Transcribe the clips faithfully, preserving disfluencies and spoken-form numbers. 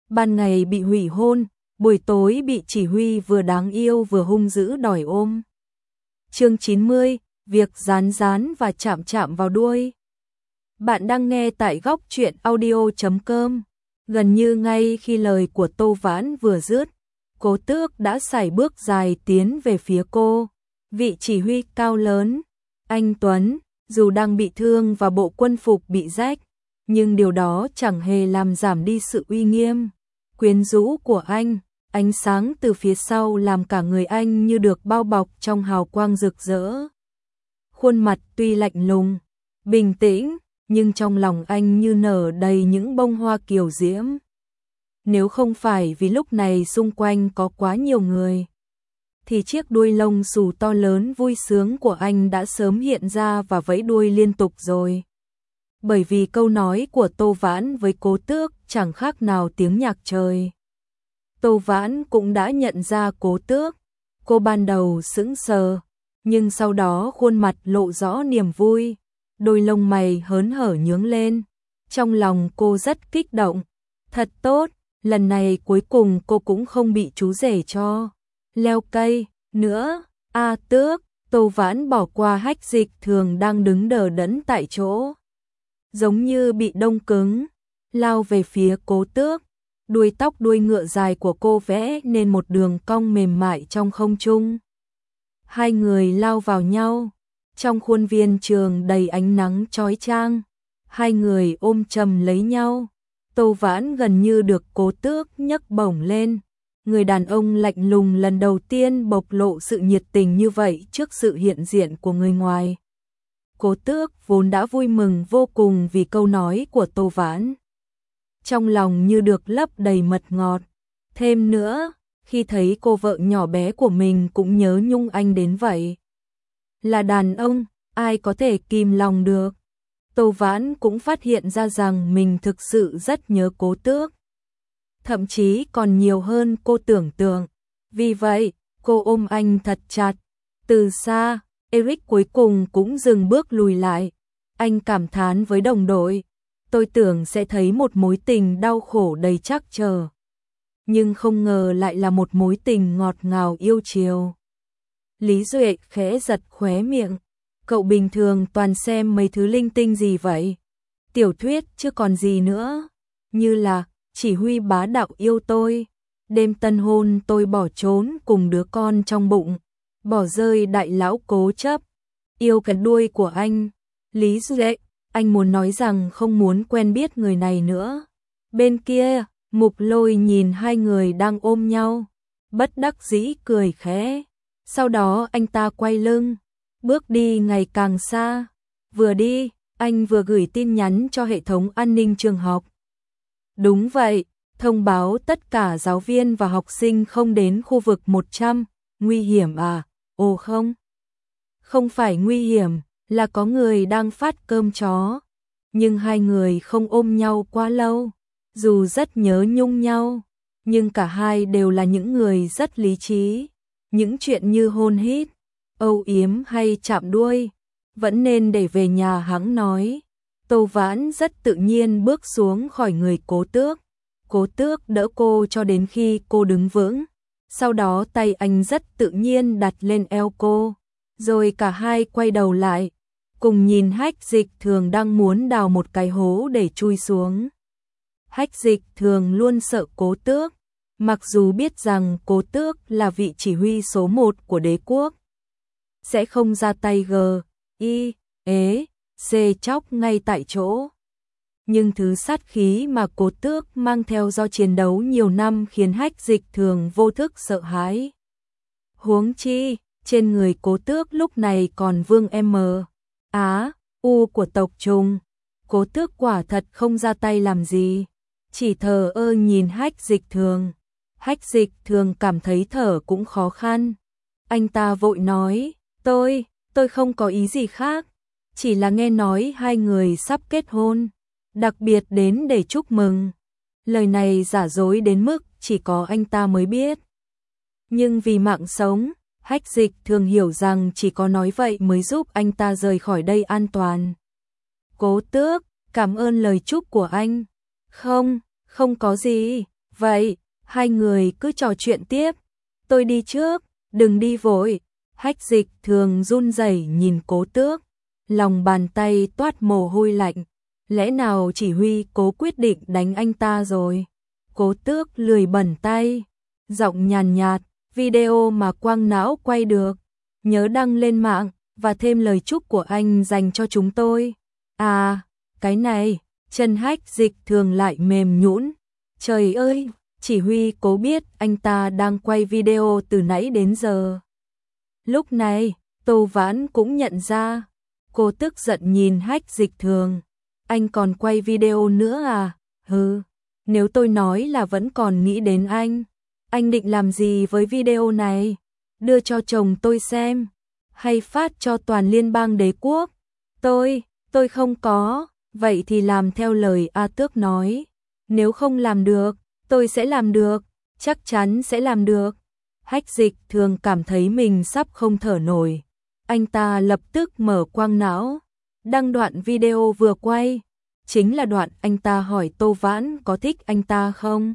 ban ngày bị hủy hôn, buổi tối bị chỉ huy vừa đáng yêu vừa hung dữ đòi ôm. Chương chín mươi, việc dán dán và chạm chạm vào đuôi. Bạn đang nghe tại góc truyện audio chấm com. Gần như ngay khi lời của Tô Vãn vừa dứt, Cố Tước đã sải bước dài tiến về phía cô. Vị chỉ huy cao lớn, anh tuấn, dù đang bị thương và bộ quân phục bị rách, nhưng điều đó chẳng hề làm giảm đi sự uy nghiêm, quyến rũ của anh. Ánh sáng từ phía sau làm cả người anh như được bao bọc trong hào quang rực rỡ. Khuôn mặt tuy lạnh lùng, bình tĩnh, nhưng trong lòng anh như nở đầy những bông hoa kiều diễm. Nếu không phải vì lúc này xung quanh có quá nhiều người, thì chiếc đuôi lông xù to lớn vui sướng của anh đã sớm hiện ra và vẫy đuôi liên tục rồi. Bởi vì câu nói của Tô Vãn với Cố Tước chẳng khác nào tiếng nhạc trời. Tô Vãn cũng đã nhận ra Cố Tước. Cô ban đầu sững sờ, nhưng sau đó khuôn mặt lộ rõ niềm vui, đôi lông mày hớn hở nhướng lên. Trong lòng cô rất kích động. Thật tốt, lần này cuối cùng cô cũng không bị chú rể cho leo cây nữa. A Tước, Tô Vãn bỏ qua Hách Dịch Thường đang đứng đờ đẫn tại chỗ, giống như bị đông cứng, lao về phía Cố Tước. Đuôi tóc đuôi ngựa dài của cô vẽ nên một đường cong mềm mại trong không trung. Hai người lao vào nhau, trong khuôn viên trường đầy ánh nắng chói chang. Hai người ôm chầm lấy nhau. Tô Vãn gần như được Cố Tước nhấc bổng lên. Người đàn ông lạnh lùng lần đầu tiên bộc lộ sự nhiệt tình như vậy trước sự hiện diện của người ngoài. Cố Tước vốn đã vui mừng vô cùng vì câu nói của Tô Vãn, trong lòng như được lấp đầy mật ngọt. Thêm nữa, khi thấy cô vợ nhỏ bé của mình cũng nhớ nhung anh đến vậy. Là đàn ông, ai có thể kìm lòng được. Tô Vãn cũng phát hiện ra rằng mình thực sự rất nhớ Cố Tước. Thậm chí còn nhiều hơn cô tưởng tượng. Vì vậy, cô ôm anh thật chặt. Từ xa, Eric cuối cùng cũng dừng bước lùi lại. Anh cảm thán với đồng đội. Tôi tưởng sẽ thấy một mối tình đau khổ đầy trắc trở, nhưng không ngờ lại là một mối tình ngọt ngào yêu chiều. Lý Duệ khẽ giật khóe miệng. Cậu bình thường toàn xem mấy thứ linh tinh gì vậy? Tiểu thuyết chứ còn gì nữa. Như là Chỉ huy bá đạo yêu tôi, đêm tân hôn tôi bỏ trốn cùng đứa con trong bụng, bỏ rơi đại lão cố chấp, yêu cái đuôi của anh. Lý Duệ, anh muốn nói rằng không muốn quen biết người này nữa. Bên kia, Mục Lôi nhìn hai người đang ôm nhau, bất đắc dĩ cười khẽ. Sau đó anh ta quay lưng, bước đi ngày càng xa. Vừa đi, anh vừa gửi tin nhắn cho hệ thống an ninh trường học. Đúng vậy, thông báo tất cả giáo viên và học sinh không đến khu vực một trăm. Nguy hiểm à? Ồ không. Không phải nguy hiểm, là có người đang phát cơm chó. Nhưng hai người không ôm nhau quá lâu. Dù rất nhớ nhung nhau, nhưng cả hai đều là những người rất lý trí. Những chuyện như hôn hít, âu yếm hay chạm đuôi vẫn nên để về nhà hẵng nói. Tô Vãn rất tự nhiên bước xuống khỏi người Cố Tước. Cố Tước đỡ cô cho đến khi cô đứng vững. Sau đó tay anh rất tự nhiên đặt lên eo cô. Rồi cả hai quay đầu lại, cùng nhìn Hách Dịch Thường đang muốn đào một cái hố để chui xuống. Hách Dịch Thường luôn sợ Cố Tước, mặc dù biết rằng Cố Tước là vị chỉ huy số một của đế quốc, sẽ không ra tay gờ, y, ế, xê chóc ngay tại chỗ. Nhưng thứ sát khí mà Cố Tước mang theo do chiến đấu nhiều năm khiến Hách Dịch Thường vô thức sợ hãi. Huống chi, trên người Cố Tước lúc này còn vương M, Á, U của tộc Trùng. Cố Tước quả thật không ra tay làm gì, chỉ thờ ơ nhìn Hách Dịch Thường. Hách Dịch Thường cảm thấy thở cũng khó khăn. Anh ta vội nói, tôi, tôi không có ý gì khác, chỉ là nghe nói hai người sắp kết hôn, đặc biệt đến để chúc mừng. Lời này giả dối đến mức chỉ có anh ta mới biết. Nhưng vì mạng sống, Hách Dịch Thường hiểu rằng chỉ có nói vậy mới giúp anh ta rời khỏi đây an toàn. Cố Tước, cảm ơn lời chúc của anh. Không, không có gì. Vậy, hai người cứ trò chuyện tiếp. Tôi đi trước, đừng đi vội. Hách Dịch Thường run rẩy nhìn Cố Tước, lòng bàn tay toát mồ hôi lạnh. Lẽ nào chỉ huy Cố quyết định đánh anh ta rồi? Cố Tước lười bẩn tay, giọng nhàn nhạt, video mà Quang Não quay được, nhớ đăng lên mạng, và thêm lời chúc của anh dành cho chúng tôi. À, cái này, chân Hách Dịch Thường lại mềm nhũn. Trời ơi, chỉ huy Cố biết anh ta đang quay video từ nãy đến giờ. Lúc này, Tô Vãn cũng nhận ra, cô tức giận nhìn Hách Dịch Thường. Anh còn quay video nữa à? Hừ, nếu tôi nói là vẫn còn nghĩ đến anh, anh định làm gì với video này? Đưa cho chồng tôi xem, hay phát cho toàn liên bang đế quốc? Tôi, tôi không có, vậy thì làm theo lời A Tước nói. Nếu không làm được, tôi sẽ làm được, chắc chắn sẽ làm được. Hách Dịch Thường cảm thấy mình sắp không thở nổi. Anh ta lập tức mở Quang Não, đăng đoạn video vừa quay. Chính là đoạn anh ta hỏi Tô Vãn có thích anh ta không?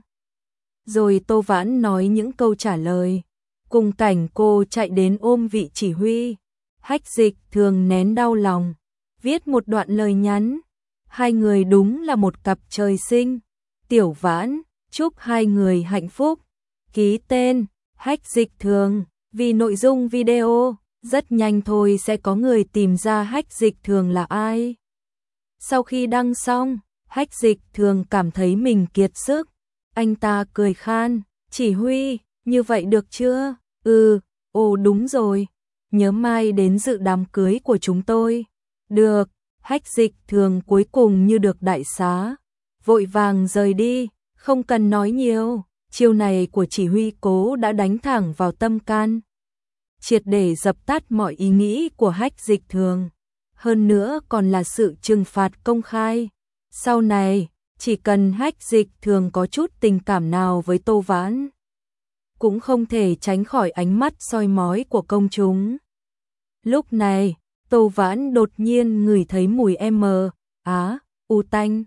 Rồi Tô Vãn nói những câu trả lời. Cùng cảnh cô chạy đến ôm vị chỉ huy. Hách Dịch Thường nén đau lòng, viết một đoạn lời nhắn. Hai người đúng là một cặp trời sinh. Tiểu Vãn, chúc hai người hạnh phúc. Ký tên, Hách Dịch Thường. Vì nội dung video, rất nhanh thôi sẽ có người tìm ra Hách Dịch Thường là ai. Sau khi đăng xong, Hách Dịch Thường cảm thấy mình kiệt sức. Anh ta cười khan, chỉ huy, như vậy được chưa? Ừ, ồ đúng rồi, nhớ mai đến dự đám cưới của chúng tôi. Được, Hách Dịch Thường cuối cùng như được đại xá. Vội vàng rời đi, không cần nói nhiều. Chiêu này của chỉ huy Cố đã đánh thẳng vào tâm can, triệt để dập tắt mọi ý nghĩ của Hách Dịch Thường. Hơn nữa còn là sự trừng phạt công khai. Sau này, chỉ cần Hách Dịch Thường có chút tình cảm nào với Tô Vãn, cũng không thể tránh khỏi ánh mắt soi mói của công chúng. Lúc này, Tô Vãn đột nhiên ngửi thấy mùi M, á, u tanh.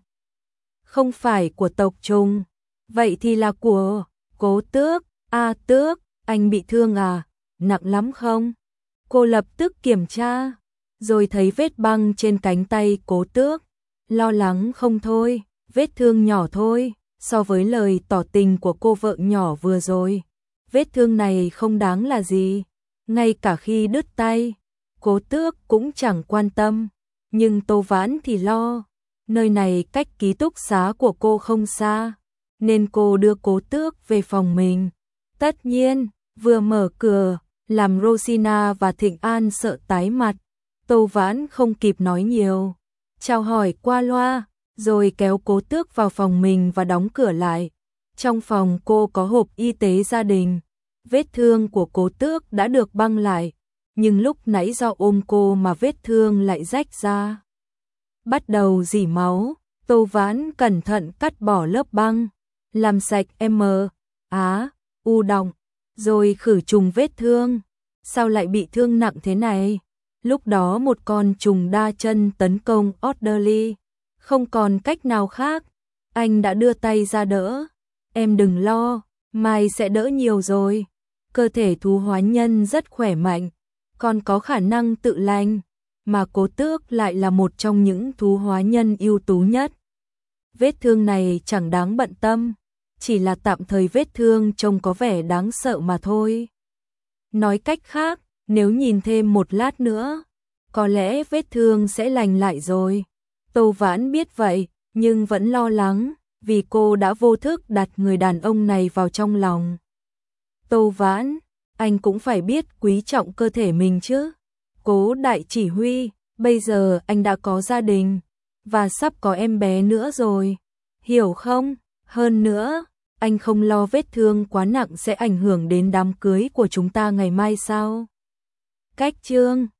Không phải của tộc Trung, vậy thì là của Cố Tước. A Tước, anh bị thương à? Nặng lắm không? Cô lập tức kiểm tra, rồi thấy vết băng trên cánh tay Cố Tước. Lo lắng không thôi, vết thương nhỏ thôi, so với lời tỏ tình của cô vợ nhỏ vừa rồi. Vết thương này không đáng là gì, ngay cả khi đứt tay, Cố Tước cũng chẳng quan tâm. Nhưng Tô Vãn thì lo, nơi này cách ký túc xá của cô không xa, nên cô đưa Cố Tước về phòng mình. Tất nhiên, vừa mở cửa, làm Rosina và Thịnh An sợ tái mặt. Tô Vãn không kịp nói nhiều, chào hỏi qua loa, rồi kéo Cố Tước vào phòng mình và đóng cửa lại. Trong phòng cô có hộp y tế gia đình. Vết thương của Cố Tước đã được băng lại, nhưng lúc nãy do ôm cô mà vết thương lại rách ra, bắt đầu rỉ máu. Tô Vãn cẩn thận cắt bỏ lớp băng, làm sạch M, á, u đọng, rồi khử trùng vết thương. Sao lại bị thương nặng thế này? Lúc đó một con trùng đa chân tấn công Orderly, không còn cách nào khác, anh đã đưa tay ra đỡ. Em đừng lo, mai sẽ đỡ nhiều rồi. Cơ thể thú hóa nhân rất khỏe mạnh, còn có khả năng tự lành, mà Cố Tước lại là một trong những thú hóa nhân ưu tú nhất. Vết thương này chẳng đáng bận tâm, chỉ là tạm thời vết thương trông có vẻ đáng sợ mà thôi. Nói cách khác, nếu nhìn thêm một lát nữa, có lẽ vết thương sẽ lành lại rồi. Tô Vãn biết vậy, nhưng vẫn lo lắng, vì cô đã vô thức đặt người đàn ông này vào trong lòng. Tô Vãn, anh cũng phải biết quý trọng cơ thể mình chứ. Cố đại chỉ huy, bây giờ anh đã có gia đình, và sắp có em bé nữa rồi, hiểu không? Hơn nữa, anh không lo vết thương quá nặng sẽ ảnh hưởng đến đám cưới của chúng ta ngày mai sao? Cách chương